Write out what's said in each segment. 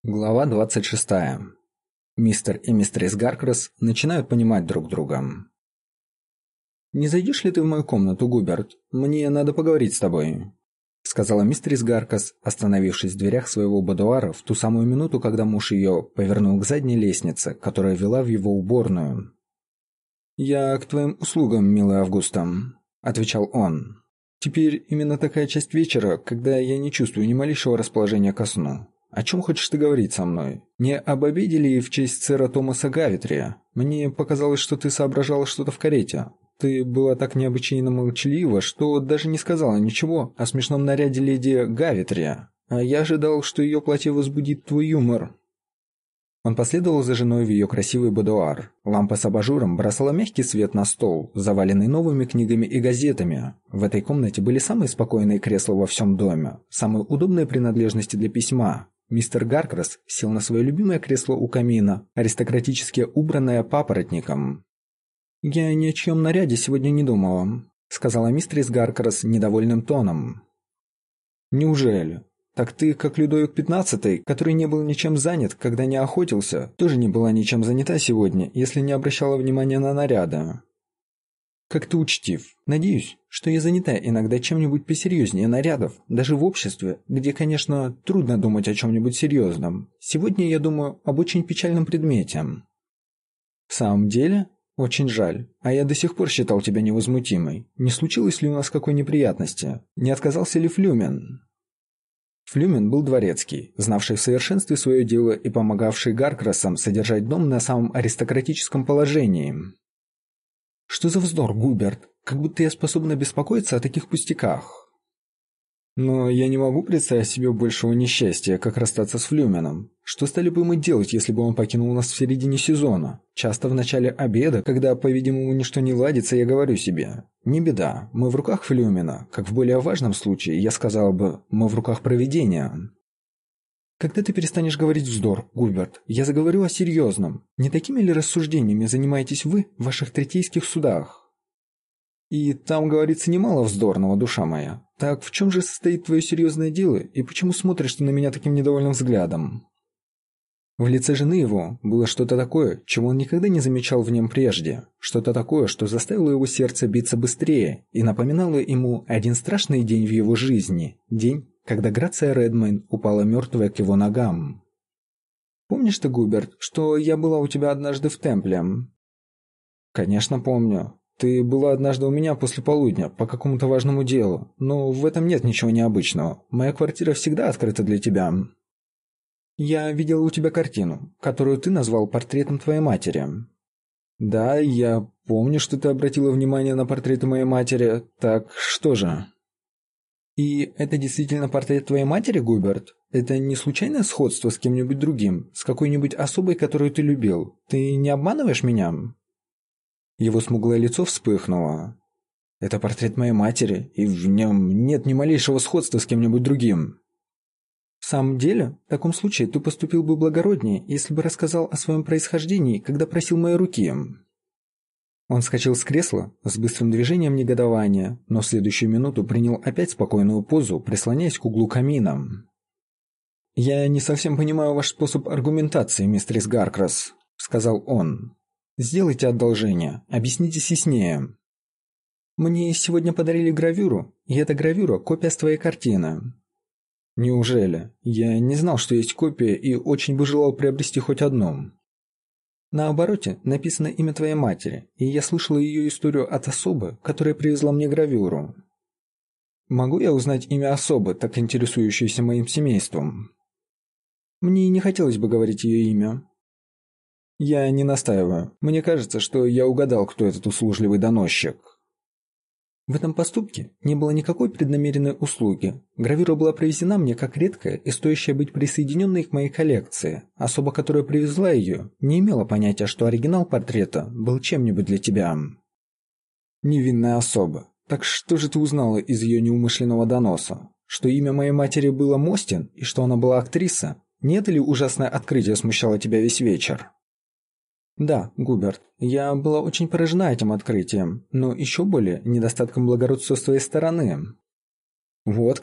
Глава 26. Мистер и мистерис Гаркрас начинают понимать друг друга. «Не зайдешь ли ты в мою комнату, Губерт? Мне надо поговорить с тобой», — сказала мистерис Гаркрас, остановившись в дверях своего будуара в ту самую минуту, когда муж ее повернул к задней лестнице, которая вела в его уборную. «Я к твоим услугам, милая Августа», — отвечал он. «Теперь именно такая часть вечера, когда я не чувствую ни малейшего расположения ко сну. О чем хочешь ты говорить со мной? Не об обеде ли в честь сэра Томаса Гавитрия? Мне показалось, что ты соображала что-то в карете. Ты была так необычайно молчалива, что даже не сказала ничего о смешном наряде леди Гавитрия. А я ожидал, что ее платье возбудит твой юмор». Он последовал за женой в ее красивый будуар. Лампа с абажуром бросала мягкий свет на стол, заваленный новыми книгами и газетами. В этой комнате были самые спокойные кресла во всем доме, самые удобные принадлежности для письма. Мистер Гаркрас сел на свое любимое кресло у камина, аристократически убранное папоротником. «Я ни о чьем наряде сегодня не думала», — сказала мистерис Гаркрас недовольным тоном. «Неужели? Так ты, как Людовик XV, который не был ничем занят, когда не охотился, тоже не была ничем занята сегодня, если не обращала внимания на наряды. Как ты учтив. Надеюсь, что я занята иногда чем-нибудь посерьезнее нарядов, даже в обществе, где, конечно, трудно думать о чем-нибудь серьезном. Сегодня я думаю об очень печальном предмете». «В самом деле? Очень жаль. А я до сих пор считал тебя невозмутимой. Не случилось ли у нас какой неприятности? Не отказался ли Флюмен?» Флюмен был дворецкий, знавший в совершенстве свое дело и помогавший Гаркрасам содержать дом на самом аристократическом положении. «Что за вздор, Губерт? Как будто я способна беспокоиться о таких пустяках». «Но я не могу представить себе большего несчастья, как расстаться с Флюменом. Что стали бы мы делать, если бы он покинул нас в середине сезона? Часто в начале обеда, когда, по-видимому, ничто не ладится, я говорю себе: не беда, мы в руках Флюмена, как в более важном случае, я сказала бы, мы в руках провидения». «Когда ты перестанешь говорить вздор, Губерт, я заговорю о серьезном. Не такими ли рассуждениями занимаетесь вы в ваших третейских судах?» «И там говорится немало вздорного, душа моя. Так в чем же состоит твое серьезное дело, и почему смотришь ты на меня таким недовольным взглядом?» В лице жены его было что-то такое, чего он никогда не замечал в нем прежде, что-то такое, что заставило его сердце биться быстрее и напоминало ему один страшный день в его жизни, день, когда Грация Редмейн упала мертвая к его ногам. «Помнишь ты, Губерт, что я была у тебя однажды в Темпле?» «Конечно помню. Ты была однажды у меня после полудня по какому-то важному делу, но в этом нет ничего необычного. Моя квартира всегда открыта для тебя». «Я видела у тебя картину, которую ты назвал портретом твоей матери». «Да, я помню, что ты обратила внимание на портреты моей матери. Так что же?» «И это действительно портрет твоей матери, Губерт? Это не случайное сходство с кем-нибудь другим, с какой-нибудь особой, которую ты любил? Ты не обманываешь меня?» Его смуглое лицо вспыхнуло. «Это портрет моей матери, и в нем нет ни малейшего сходства с кем-нибудь другим». «В самом деле, в таком случае ты поступил бы благороднее, если бы рассказал о своем происхождении, когда просил моей руки». Он вскочил с кресла с быстрым движением негодования, но в следующую минуту принял опять спокойную позу, прислоняясь к углу камина. «Я не совсем понимаю ваш способ аргументации, мистерис Гаркрас», — сказал он. «Сделайте одолжение, объяснитесь яснее». «Мне сегодня подарили гравюру, и эта гравюра — копия с твоей картины». «Неужели? Я не знал, что есть копия, и очень бы желал приобрести хоть одну». «На обороте написано имя твоей матери, и я слышала ее историю от особы, которая привезла мне гравюру». «Могу я узнать имя особы, так интересующейся моим семейством?» «Мне не хотелось бы говорить ее имя». «Я не настаиваю. Мне кажется, что я угадал, кто этот услужливый доносчик». В этом поступке не было никакой преднамеренной услуги. Гравюра была привезена мне как редкая и стоящая быть присоединенной к моей коллекции. Особа, которая привезла ее, не имела понятия, что оригинал портрета был чем-нибудь для тебя. «Невинная особа. Так что же ты узнала из ее неумышленного доноса? Что имя моей матери было Мостин и что она была актриса? Не это ли ужасное открытие смущало тебя весь вечер?» «Да, Губерт, я была очень поражена этим открытием, но еще более недостатком благородства с твоей стороны». «Вот как?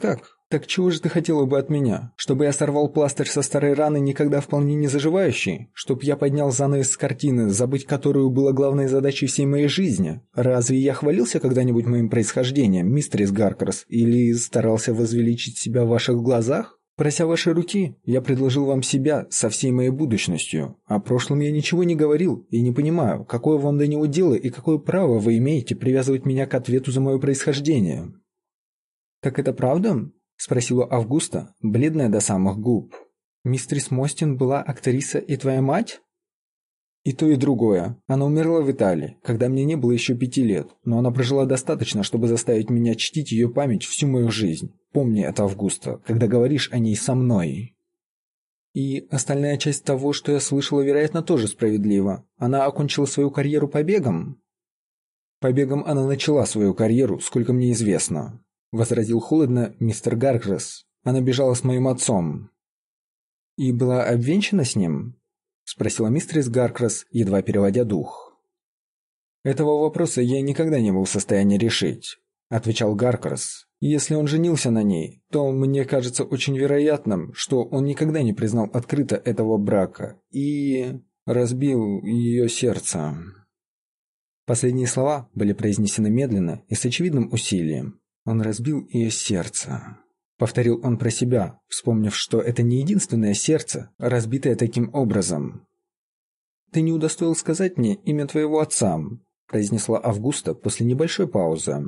Так чего же ты хотела бы от меня? Чтобы я сорвал пластырь со старой раны, никогда вполне не заживающей? Чтоб я поднял занавес с картины, забыть которую была главной задачей всей моей жизни? Разве я хвалился когда-нибудь моим происхождением, мистерис Гаркрос, или старался возвеличить себя в ваших глазах? Прося вашей руки, я предложил вам себя со всей моей будущностью. О прошлом я ничего не говорил и не понимаю, какое вам до него дело и какое право вы имеете привязывать меня к ответу за мое происхождение. Так это правда? Спросила Августа, бледная до самых губ. «Мистерис Мостин была актриса и твоя мать?» «И то, и другое. Она умерла в Италии, когда мне не было еще 5 лет, но она прожила достаточно, чтобы заставить меня чтить ее память всю мою жизнь. Помни это, Августа, когда говоришь о ней со мной». «И остальная часть того, что я слышала, вероятно, тоже справедлива. Она окончила свою карьеру побегом?» «Побегом она начала свою карьеру, сколько мне известно», — возразил холодно мистер Гаркрос. «Она бежала с моим отцом». «И была обвенчана с ним?» — спросила мистерис Гаркрос, едва переводя дух. «Этого вопроса я никогда не был в состоянии решить», — отвечал Гаркрос. «Если он женился на ней, то мне кажется очень вероятным, что он никогда не признал открыто этого брака и разбил ее сердце». Последние слова были произнесены медленно и с очевидным усилием. «Он разбил ее сердце», — повторил он про себя, вспомнив, что это не единственное сердце, разбитое таким образом. «Ты не удостоил сказать мне имя твоего отца», — произнесла Августа после небольшой паузы.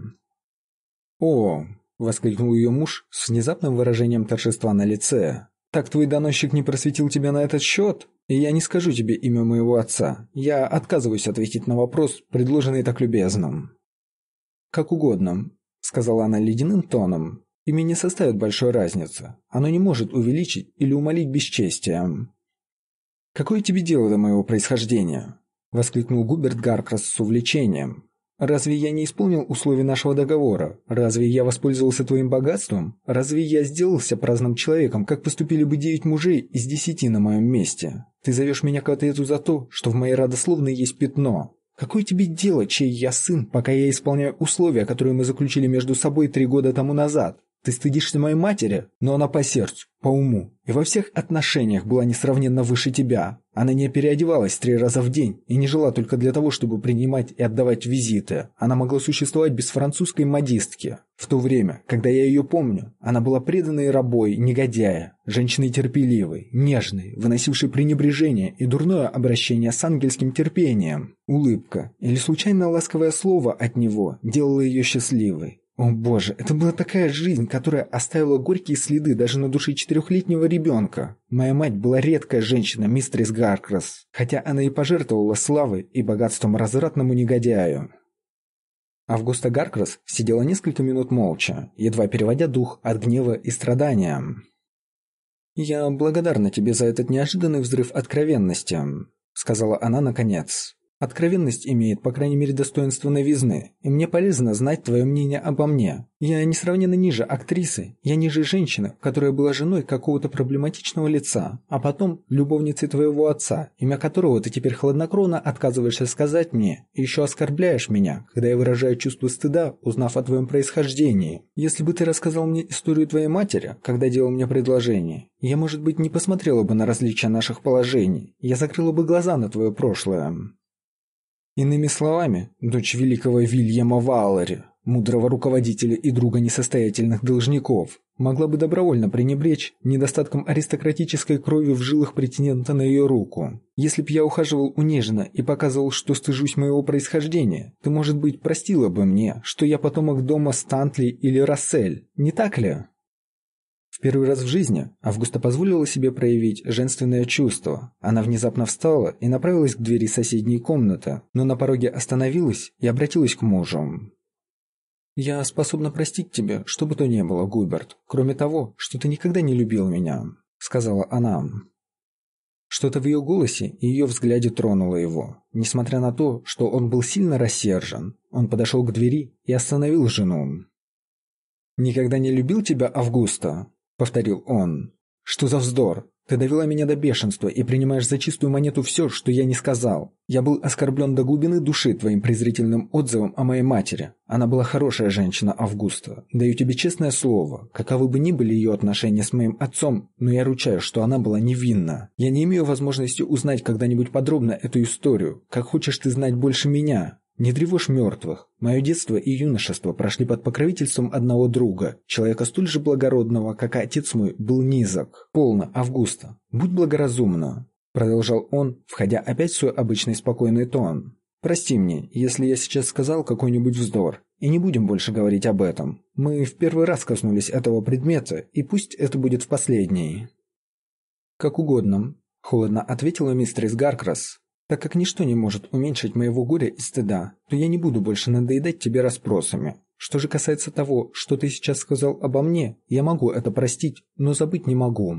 «О!» — воскликнул ее муж с внезапным выражением торжества на лице. «Так твой доносчик не просветил тебя на этот счет? И я не скажу тебе имя моего отца. Я отказываюсь ответить на вопрос, предложенный так любезно». «Как угодно», — сказала она ледяным тоном. «Имя не составит большой разницы. Оно не может увеличить или умалить бесчестие». «Какое тебе дело до моего происхождения?» — воскликнул Губерт Гаркрос с увлечением. «Разве я не исполнил условий нашего договора? Разве я воспользовался твоим богатством? Разве я сделался праздным человеком, как поступили бы 9 мужей из 10 на моем месте? Ты зовешь меня к ответу за то, что в моей родословной есть пятно. Какое тебе дело, чей я сын, пока я исполняю условия, которые мы заключили между собой 3 года тому назад? Ты стыдишься моей матери, но она по сердцу, по уму и во всех отношениях была несравненно выше тебя. Она не переодевалась 3 раза в день и не жила только для того, чтобы принимать и отдавать визиты. Она могла существовать без французской модистки. В то время, когда я ее помню, она была преданной рабой, негодяя, женщиной терпеливой, нежной, выносившей пренебрежение и дурное обращение с ангельским терпением. Улыбка или случайно ласковое слово от него делало ее счастливой. О боже, это была такая жизнь, которая оставила горькие следы даже на душе 4-летнего ребенка. Моя мать была редкая женщина, мистерис Гаркрос, хотя она и пожертвовала славой и богатством развратному негодяю. Августа Гаркрос сидела несколько минут молча, едва переводя дух от гнева и страдания. «Я благодарна тебе за этот неожиданный взрыв откровенности», — сказала она наконец. «Откровенность имеет, по крайней мере, достоинство новизны, и мне полезно знать твое мнение обо мне. Я несравненно ниже актрисы, я ниже женщины, которая была женой какого-то проблематичного лица, а потом любовницей твоего отца, имя которого ты теперь хладнокровно отказываешься сказать мне, и еще оскорбляешь меня, когда я выражаю чувство стыда, узнав о твоем происхождении. Если бы ты рассказал мне историю твоей матери, когда делал мне предложение, я, может быть, не посмотрела бы на различия наших положений, я закрыла бы глаза на твое прошлое». Иными словами, дочь великого Вильяма Валлари, мудрого руководителя и друга несостоятельных должников, могла бы добровольно пренебречь недостатком аристократической крови в жилах претендента на ее руку. Если б я ухаживал униженно и показывал, что стыжусь моего происхождения, ты, может быть, простила бы мне, что я потомок дома Стантли или Рассель, не так ли? В первый раз в жизни Августа позволила себе проявить женственное чувство. Она внезапно встала и направилась к двери соседней комнаты, но на пороге остановилась и обратилась к мужу. «Я способна простить тебе, что бы то ни было, Губерт, кроме того, что ты никогда не любил меня», — сказала она. Что-то в ее голосе и ее взгляде тронуло его. Несмотря на то, что он был сильно рассержен, он подошел к двери и остановил жену. «Никогда не любил тебя, Августа?» — повторил он. «Что за вздор? Ты довела меня до бешенства и принимаешь за чистую монету все, что я не сказал. Я был оскорблен до глубины души твоим презрительным отзывом о моей матери. Она была хорошая женщина, Августа. Даю тебе честное слово, каковы бы ни были ее отношения с моим отцом, но я ручаюсь, что она была невинна. Я не имею возможности узнать когда-нибудь подробно эту историю. Как хочешь ты знать больше меня? Не тревожь мертвых. Мое детство и юношество прошли под покровительством одного друга, человека столь же благородного, как и отец мой был низок. Полно, Августа. Будь благоразумна, продолжал он, входя опять в свой обычный спокойный тон. Прости мне, если я сейчас сказал какой-нибудь вздор, и не будем больше говорить об этом. Мы в первый раз коснулись этого предмета, и пусть это будет в последний. Как угодно, холодно ответила мистерис Гаркрас. Так как ничто не может уменьшить моего горя и стыда, то я не буду больше надоедать тебе расспросами. Что же касается того, что ты сейчас сказал обо мне, я могу это простить, но забыть не могу.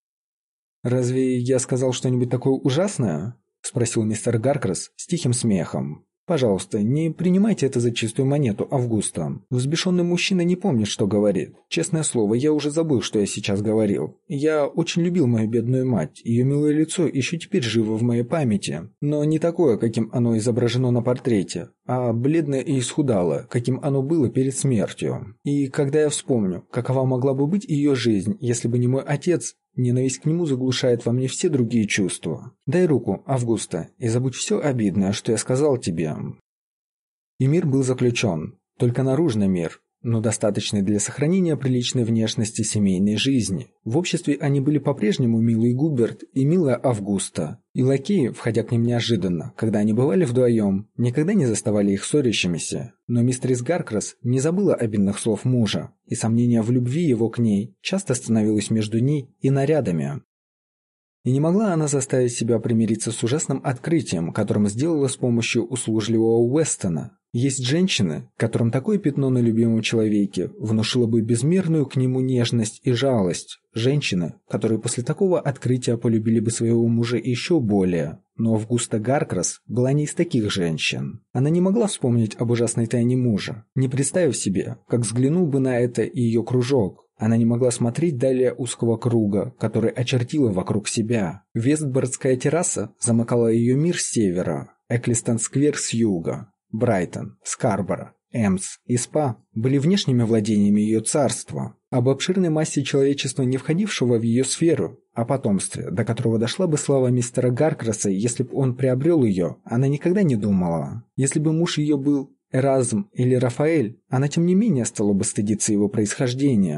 Разве я сказал что-нибудь такое ужасное? Спросил мистер Гаркрас с тихим смехом. Пожалуйста, не принимайте это за чистую монету, Августа. Взбешенный мужчина не помнит, что говорит. Честное слово, я уже забыл, что я сейчас говорил. Я очень любил мою бедную мать. Ее милое лицо еще теперь живо в моей памяти. Но не такое, каким оно изображено на портрете, а бледное и исхудалое, каким оно было перед смертью. И когда я вспомню, какова могла бы быть ее жизнь, если бы не мой отец, ненависть к нему заглушает во мне все другие чувства. Дай руку, Августа, и забудь все обидное, что я сказал тебе. И мир был заключен, только наружный мир, но достаточный для сохранения приличной внешности семейной жизни. В обществе они были по-прежнему милый Губерт и милая Августа. И лакеи, входя к ним неожиданно, когда они бывали вдвоем, никогда не заставали их ссорящимися. Но мистерис Гаркрас не забыла обидных слов мужа, и сомнение в любви его к ней часто становилось между ней и нарядами. И не могла она заставить себя примириться с ужасным открытием, которым сделала с помощью услужливого Уэстона. Есть женщины, которым такое пятно на любимом человеке внушило бы безмерную к нему нежность и жалость. Женщины, которые после такого открытия полюбили бы своего мужа еще более. Но Августа Гаркрас была не из таких женщин. Она не могла вспомнить об ужасной тайне мужа, не представив себе, как взглянул бы на это и ее кружок. Она не могла смотреть далее узкого круга, который очертила вокруг себя. Вестбордская терраса замыкала ее мир с севера, Эклистон-сквер с юга. Брайтон, Скарборо, Эмс и Спа были внешними владениями ее царства. Об обширной массе человечества, не входившего в ее сферу, о потомстве, до которого дошла бы слава мистера Гаркраса, если бы он приобрел ее, она никогда не думала. Если бы муж ее был Эразм или Рафаэль, она тем не менее стала бы стыдиться его происхождения.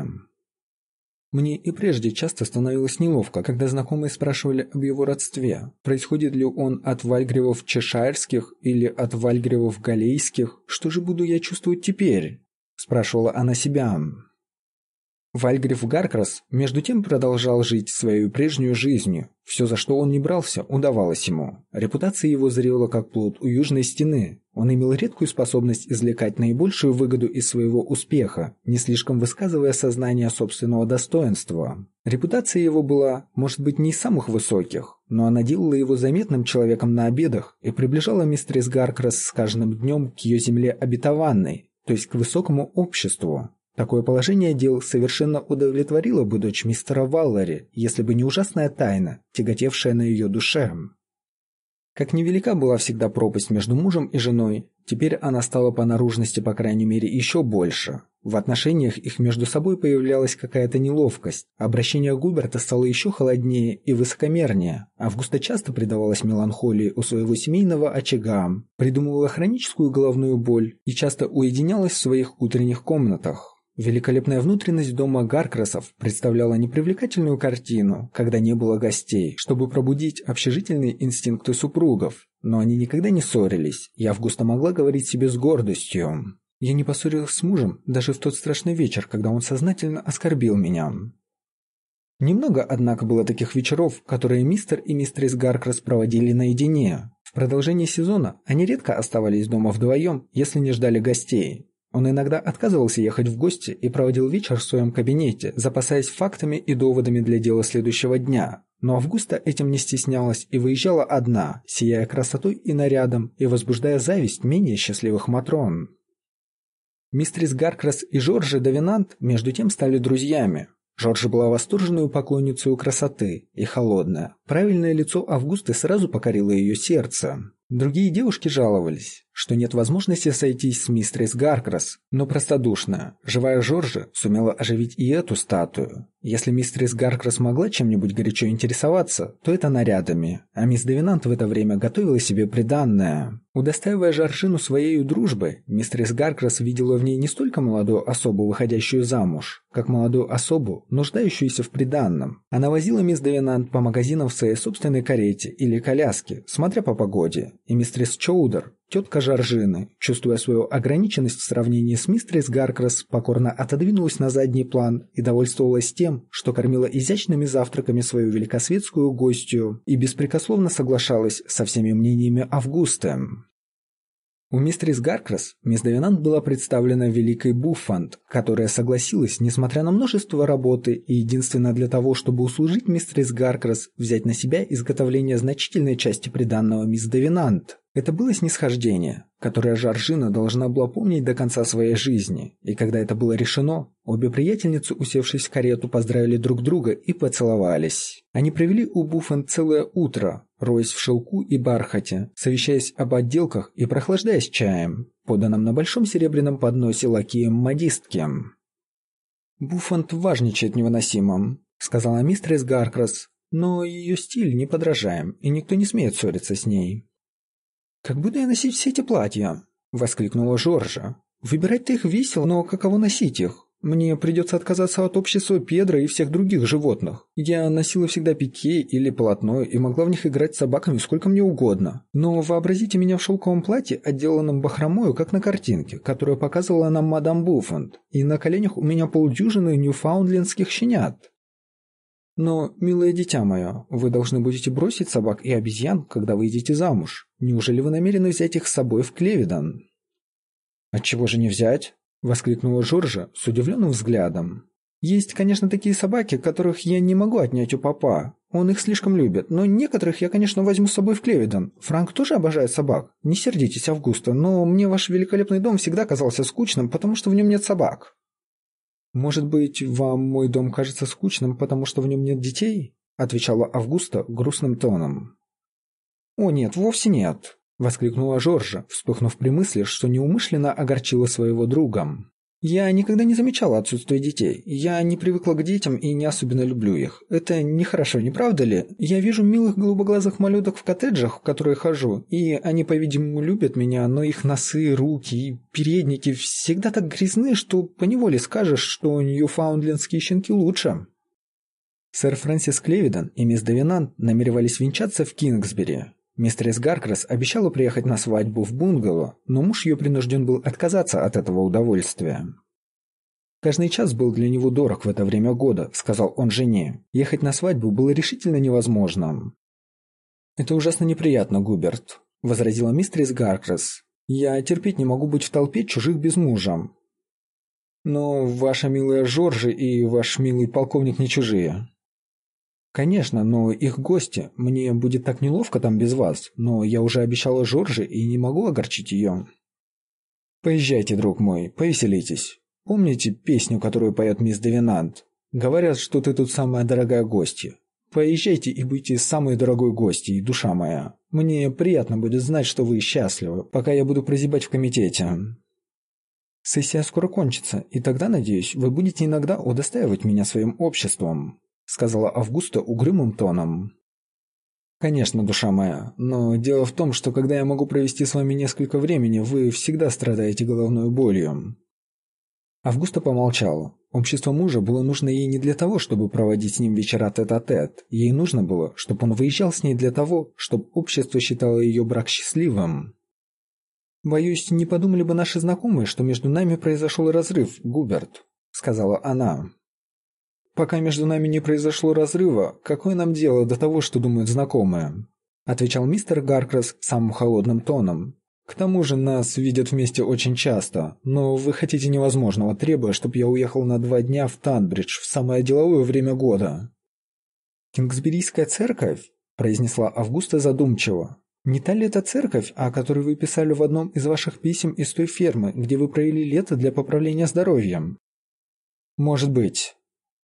Мне и прежде часто становилось неловко, когда знакомые спрашивали об его родстве. Происходит ли он от вальгревов чешайрских или от вальгревов галлейских? Что же буду я чувствовать теперь? Спрашивала она себя. Вальгрев Гаркрас между тем продолжал жить свою прежнюю жизнью. Все, за что он не брался, удавалось ему. Репутация его зрела как плод у южной стены. Он имел редкую способность извлекать наибольшую выгоду из своего успеха, не слишком высказывая сознание собственного достоинства. Репутация его была, может быть, не из самых высоких, но она делала его заметным человеком на обедах и приближала мистерис Гаркрас с каждым днем к ее земле обетованной, то есть к высокому обществу. Такое положение дел совершенно удовлетворило бы дочь мистера Валлари, если бы не ужасная тайна, тяготевшая на ее душе. Как невелика была всегда пропасть между мужем и женой, теперь она стала по наружности, по крайней мере, еще больше. В отношениях их между собой появлялась какая-то неловкость, обращение Губерта стало еще холоднее и высокомернее. Августа часто предавалась меланхолии у своего семейного очага, придумывала хроническую головную боль и часто уединялась в своих утренних комнатах. Великолепная внутренность дома Гаркрасов представляла непривлекательную картину, когда не было гостей, чтобы пробудить общежительные инстинкты супругов. Но они никогда не ссорились, и Августа могла говорить себе с гордостью. «Я не поссорилась с мужем даже в тот страшный вечер, когда он сознательно оскорбил меня». Немного, однако, было таких вечеров, которые мистер и мистерис Гаркрас проводили наедине. В продолжении сезона они редко оставались дома вдвоем, если не ждали гостей. Он иногда отказывался ехать в гости и проводил вечер в своем кабинете, запасаясь фактами и доводами для дела следующего дня. Но Августа этим не стеснялась и выезжала одна, сияя красотой и нарядом и возбуждая зависть менее счастливых матрон. Мистерис Гаркрас и Жоржи Давинант между тем стали друзьями. Жоржа была восторженной поклонницей красоты, и холодное, правильное лицо Августы сразу покорило ее сердце. Другие девушки жаловались, что нет возможности сойтись с мистерис Гаркрас, но простодушная, живая Жоржа сумела оживить и эту статую. Если мистерис Гаркрас могла чем-нибудь горячо интересоваться, то это нарядами, а мисс Девинант в это время готовила себе приданное. Удостаивая Жоржину своей дружбы, мистерис Гаркрас видела в ней не столько молодую особу, выходящую замуж, как молодую особу, нуждающуюся в приданном. Она возила мисс Девинант по магазинам в своей собственной карете или коляске, смотря по погоде, и мистерис Чоудер, тетка Жоржины, чувствуя свою ограниченность в сравнении с мистерис Гаркрас, покорно отодвинулась на задний план и довольствовалась тем, что кормила изящными завтраками свою великосветскую гостью и беспрекословно соглашалась со всеми мнениями Августы. У мистерис Гаркрас мисс Девинант была представлена великой Буффант, которая согласилась, несмотря на множество работы и единственно для того, чтобы услужить мистерис Гаркрас, взять на себя изготовление значительной части приданного мисс Девинант. Это было снисхождение, которое Жоржина должна была помнить до конца своей жизни, и когда это было решено, обе приятельницы, усевшись в карету, поздравили друг друга и поцеловались. Они провели у Буффант целое утро, роясь в шелку и бархате, совещаясь об отделках и прохлаждаясь чаем, поданным на большом серебряном подносе лакеем-модистки. «Буффант важничает невыносимо», — сказала мистерис Гаркрас, «но ее стиль неподражаем, и никто не смеет ссориться с ней». «Как буду я носить все эти платья?» — воскликнула Жоржа. «Выбирать-то их весело, но каково носить их? Мне придется отказаться от общества Педро и всех других животных. Я носила всегда пике или полотно и могла в них играть с собаками сколько мне угодно. Но вообразите меня в шелковом платье, отделанном бахромою, как на картинке, которую показывала нам мадам Буффант, и на коленях у меня полдюжины ньюфаундлендских щенят. Но, милое дитя мое, вы должны будете бросить собак и обезьян, когда выйдете замуж. Неужели вы намерены взять их с собой в Клевидан?» «Отчего же не взять?» — воскликнула Жоржа с удивленным взглядом. «Есть, конечно, такие собаки, которых я не могу отнять у папа. Он их слишком любит, но некоторых я, конечно, возьму с собой в Клевидан. Франк тоже обожает собак. Не сердитесь, Августа, но мне ваш великолепный дом всегда казался скучным, потому что в нем нет собак». «Может быть, вам мой дом кажется скучным, потому что в нем нет детей?» — отвечала Августа грустным тоном. «О нет, вовсе нет!» — воскликнула Жоржа, вспыхнув при мысли, что неумышленно огорчила своего друга. «Я никогда не замечала отсутствия детей. Я не привыкла к детям и не особенно люблю их. Это нехорошо, не правда ли? Я вижу милых голубоглазых малюток в коттеджах, в которые хожу, и они, по-видимому, любят меня, но их носы, руки и передники всегда так грязны, что поневоле скажешь, что ньюфаундлендские щенки лучше». Сэр Фрэнсис Клевидан и мисс Девинант намеревались венчаться в Кингсбери. Мистерис Гаркрас обещала приехать на свадьбу в бунгало, но муж ее принужден был отказаться от этого удовольствия. «Каждый час был для него дорог в это время года», — сказал он жене. «Ехать на свадьбу было решительно невозможно». «Это ужасно неприятно, Губерт», — возразила мистерис Гаркрас. «Я терпеть не могу быть в толпе чужих без мужа». «Но ваша милая Жоржа и ваш милый полковник не чужие». «Конечно, но их гости. Мне будет так неловко там без вас, но я уже обещала Жорже и не могу огорчить ее». «Поезжайте, друг мой, повеселитесь. Помните песню, которую поет мисс Девинант? Говорят, что ты тут самая дорогая гостья. Поезжайте и будьте самой дорогой гостьей, душа моя. Мне приятно будет знать, что вы счастливы, пока я буду прозябать в комитете. Сессия скоро кончится, и тогда, надеюсь, вы будете иногда удостаивать меня своим обществом», — сказала Августа угрюмым тоном. «Конечно, душа моя, но дело в том, что когда я могу провести с вами несколько времени, вы всегда страдаете головной болью». Августа помолчала. Общество мужа было нужно ей не для того, чтобы проводить с ним вечера тет-а-тет. Ей нужно было, чтобы он выезжал с ней для того, чтобы общество считало ее брак счастливым. «Боюсь, не подумали бы наши знакомые, что между нами произошел разрыв, Губерт», — сказала она. «Пока между нами не произошло разрыва, какое нам дело до того, что думают знакомые?» — отвечал мистер Гаркрас самым холодным тоном. «К тому же нас видят вместе очень часто, но вы хотите невозможного, требуя, чтобы я уехал на 2 дня в Танбридж в самое деловое время года». «Кингсберийская церковь?» — произнесла Августа задумчиво. «Не та ли это церковь, о которой вы писали в одном из ваших писем из той фермы, где вы провели лето для поправления здоровья?» «Может быть».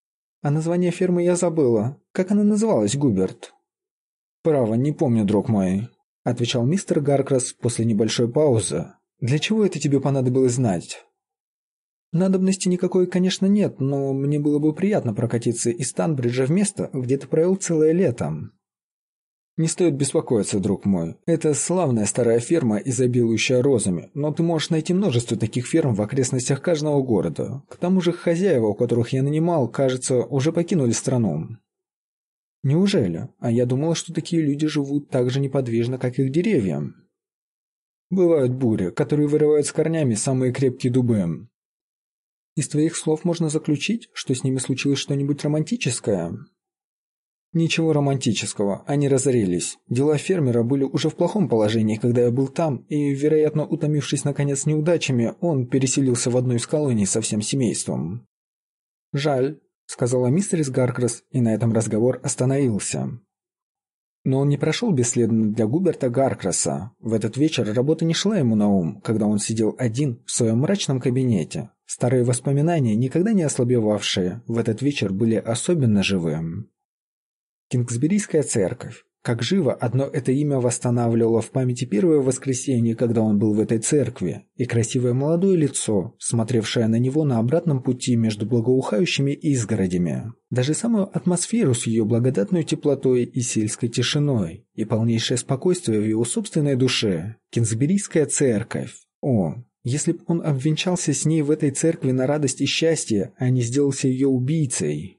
А название фермы я забыла. Как она называлась, Губерт?» «Право, не помню, друг мой», — отвечал мистер Гаркрас после небольшой паузы. «Для чего это тебе понадобилось знать?» «Надобности никакой, конечно, нет, но мне было бы приятно прокатиться из Танбриджа в место, где ты провел целое лето». «Не стоит беспокоиться, друг мой. Это славная старая ферма, изобилующая розами, но ты можешь найти множество таких ферм в окрестностях каждого города. К тому же хозяева, у которых я нанимал, кажется, уже покинули страну». «Неужели? А я думала, что такие люди живут так же неподвижно, как их деревья». «Бывают бури, которые вырывают с корнями самые крепкие дубы». «Из твоих слов можно заключить, что с ними случилось что-нибудь романтическое?» «Ничего романтического, они разорились. Дела фермера были уже в плохом положении, когда я был там, и, вероятно, утомившись наконец неудачами, он переселился в одну из колоний со всем семейством». «Жаль», — сказала мистерис Гаркрас, и на этом разговор остановился. Но он не прошел бесследно для Губерта Гаркраса. В этот вечер работа не шла ему на ум, когда он сидел один в своем мрачном кабинете. Старые воспоминания, никогда не ослабевавшие, в этот вечер были особенно живы. Кингсберийская церковь. Как живо одно это имя восстанавливало в памяти первое воскресенье, когда он был в этой церкви, и красивое молодое лицо, смотревшее на него на обратном пути между благоухающими изгородями. Даже самую атмосферу с ее благодатной теплотой и сельской тишиной, и полнейшее спокойствие в его собственной душе. Кингсберийская церковь. О, если б он обвенчался с ней в этой церкви на радость и счастье, а не сделался ее убийцей.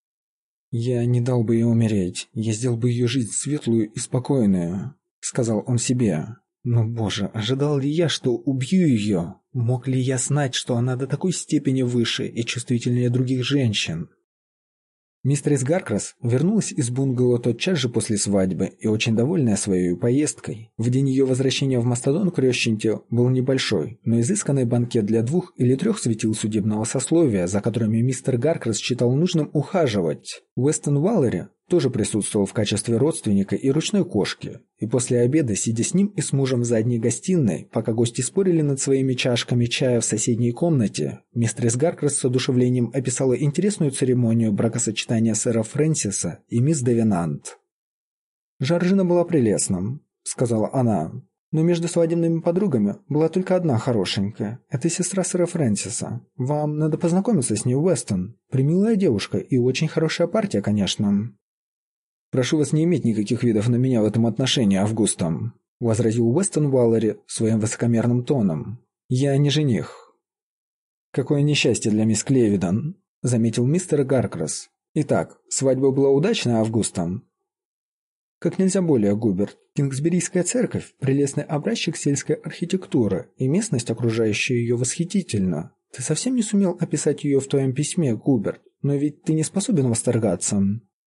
«Я не дал бы ей умереть, я сделал бы ее жизнь светлую и спокойную», — сказал он себе. «Но, боже, ожидал ли я, что убью ее? Мог ли я знать, что она до такой степени выше и чувствительнее других женщин?» Мистерис Гаркрас вернулась из бунгало тотчас же после свадьбы и очень довольная своей поездкой. В день ее возвращения в Мастодон-Крещенте был небольшой, но изысканный банкет для 2 или 3 светил судебного сословия, за которыми мистер Гаркрас считал нужным ухаживать. Уэстон Валлери тоже присутствовал в качестве родственника и ручной кошки, и после обеда, сидя с ним и с мужем в задней гостиной, пока гости спорили над своими чашками чая в соседней комнате, мистерис Гаркрас с одушевлением описала интересную церемонию бракосочетания сэра Фрэнсиса и мисс Девенант. «Жоржина была прелестна», — сказала она, — «но между свадебными подругами была только одна хорошенькая. Это сестра сэра Фрэнсиса. Вам надо познакомиться с ней, Уэстон. Премилая девушка и очень хорошая партия, конечно». «Прошу вас не иметь никаких видов на меня в этом отношении, Августа», — возразил Уэстон Валлери своим высокомерным тоном. «Я не жених». «Какое несчастье для мисс Клевидон», — заметил мистер Гаркрас. «Итак, свадьба была удачна, Августа?» «Как нельзя более, Губерт. Кингсберийская церковь – прелестный образчик сельской архитектуры, и местность, окружающая ее, восхитительна. Ты совсем не сумел описать ее в твоем письме, Губерт, но ведь ты не способен восторгаться».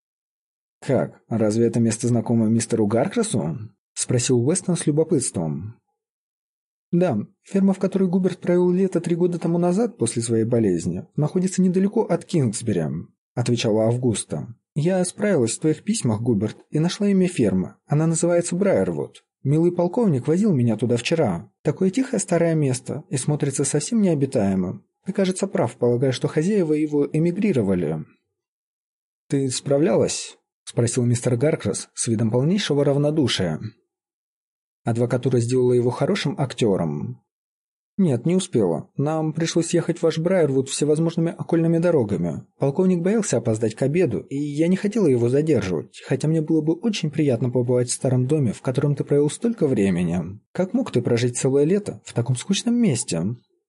«Как? Разве это место знакомо мистеру Гаркрасу?» – спросил Уэстон с любопытством. «Да, ферма, в которой Губерт провел лето 3 года тому назад после своей болезни, находится недалеко от Кингсбери», – отвечала Августа. «Я справилась в твоих письмах, Губерт, и нашла имя фермы. Она называется Брайервуд. Милый полковник возил меня туда вчера. Такое тихое старое место и смотрится совсем необитаемым. Ты, кажется, прав, полагая, что хозяева его эмигрировали». «Ты справлялась?» – спросил мистер Гаркрас с видом полнейшего равнодушия. «Адвокатура сделала его хорошим актером». «Нет, не успела. Нам пришлось ехать в ваш Брайервуд всевозможными окольными дорогами. Полковник боялся опоздать к обеду, и я не хотела его задерживать, хотя мне было бы очень приятно побывать в старом доме, в котором ты провел столько времени. Как мог ты прожить целое лето в таком скучном месте?»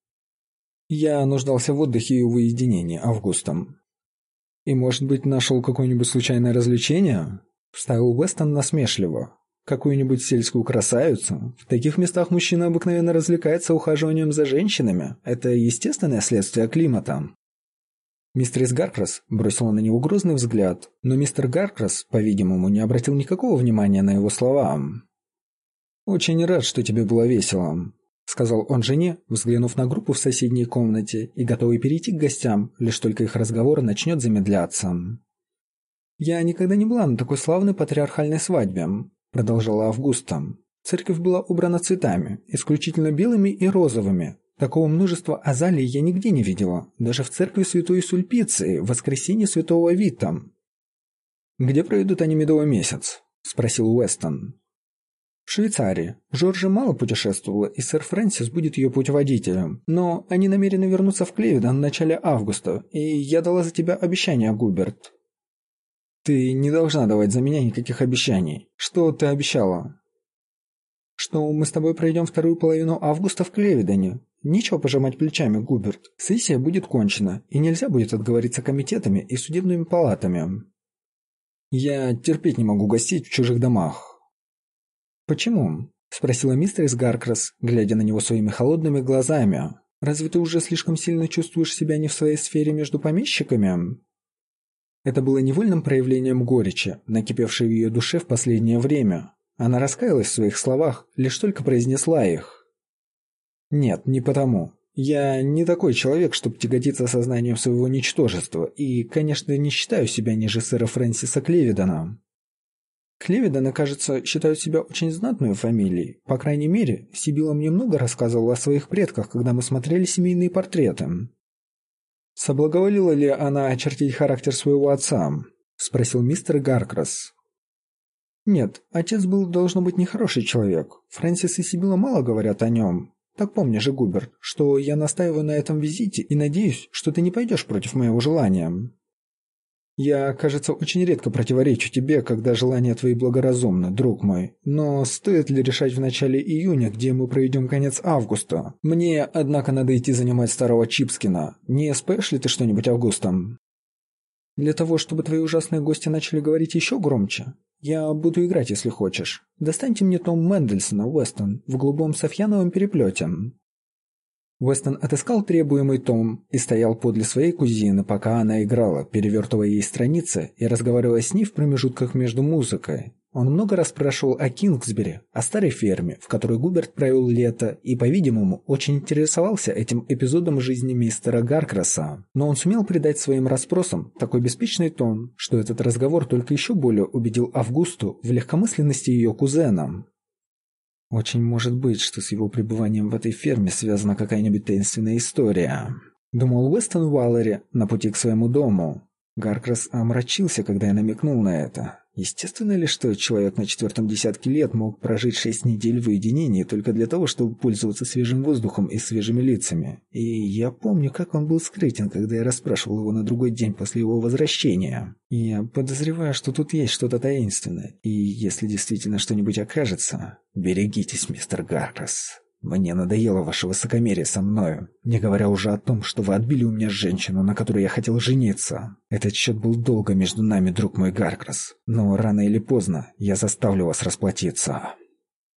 «Я нуждался в отдыхе и уединении, Августом». «И, может быть, нашел какое-нибудь случайное развлечение?» – вставил Уэстон насмешливо. «Какую-нибудь сельскую красавицу? В таких местах мужчина обыкновенно развлекается ухаживанием за женщинами. Это естественное следствие климата». Мистерис Гаркрас бросила на него грозный взгляд, но мистер Гаркрас, по-видимому, не обратил никакого внимания на его слова. «Очень рад, что тебе было весело», — сказал он жене, взглянув на группу в соседней комнате и готовый перейти к гостям, лишь только их разговор начнет замедляться. «Я никогда не была на такой славной патриархальной свадьбе», — продолжала Августа. «Церковь была убрана цветами, исключительно белыми и розовыми. Такого множества азалий я нигде не видела, даже в церкви Святой Сульпиции, в воскресенье Святого Вита. «Где проведут они медовый месяц?» – спросил Уэстон. «В Швейцарии. Жоржи мало путешествовала, и сэр Фрэнсис будет ее путеводителем. Но они намерены вернуться в Клевидон в начале августа, и я дала за тебя обещание, Губерт». «Ты не должна давать за меня никаких обещаний. Что ты обещала?» «Что мы с тобой пройдем вторую половину августа в Клевидоне. Нечего пожимать плечами, Губерт. Сессия будет кончена, и нельзя будет отговориться комитетами и судебными палатами. Я терпеть не могу гостить в чужих домах». «Почему?» – спросила мистерис Гаркрас, глядя на него своими холодными глазами. «Разве ты уже слишком сильно чувствуешь себя не в своей сфере между помещиками?» Это было невольным проявлением горечи, накипевшей в ее душе в последнее время. Она раскаялась в своих словах, лишь только произнесла их. «Нет, не потому. Я не такой человек, чтобы тяготиться сознанием своего ничтожества, и, конечно, не считаю себя ниже сэра Фрэнсиса Клевидона. Клевидоны, кажется, считают себя очень знатной фамилией. По крайней мере, Сибила мне много рассказывала о своих предках, когда мы смотрели семейные портреты». «Соблаговолила ли она очертить характер своего отца?» – спросил мистер Гаркрас. «Нет, отец был, должно быть, нехороший человек. Фрэнсис и Сибила мало говорят о нем. Так помни же, Губерт, что я настаиваю на этом визите и надеюсь, что ты не пойдешь против моего желания. Я, кажется, очень редко противоречу тебе, когда желания твои благоразумны, друг мой. Но стоит ли решать в начале июня, где мы проведем конец августа? Мне, однако, надо идти занимать старого Чипскина. Не споешь ли ты что-нибудь августом? Для того, чтобы твои ужасные гости начали говорить еще громче, я буду играть, если хочешь. Достаньте мне том Мендельсона, Уэстон, в голубом софьяновом переплете». Уэстон отыскал требуемый том и стоял подле своей кузины, пока она играла, перевертывая ей страницы и разговаривая с ней в промежутках между музыкой. Он много раз спрашивал о Кингсбери, о старой ферме, в которой Губерт провел лето, и, по-видимому, очень интересовался этим эпизодом жизни мистера Гаркраса. Но он сумел придать своим расспросам такой беспечный тон, что этот разговор только еще более убедил Августу в легкомысленности ее кузена. «Очень может быть, что с его пребыванием в этой ферме связана какая-нибудь таинственная история», — думал Уэстон Уаллери на пути к своему дому. Гаркрас омрачился, когда я намекнул на это. Естественно ли, что человек на 4-м десятке лет мог прожить 6 недель в уединении только для того, чтобы пользоваться свежим воздухом и свежими лицами? И я помню, как он был скрытен, когда я расспрашивал его на другой день после его возвращения. Я подозреваю, что тут есть что-то таинственное, и если действительно что-нибудь окажется, берегитесь, мистер Гаркрас. Мне надоело ваше высокомерие со мною, не говоря уже о том, что вы отбили у меня женщину, на которой я хотел жениться. Этот счет был долго между нами, друг мой Гаркрас, но рано или поздно я заставлю вас расплатиться».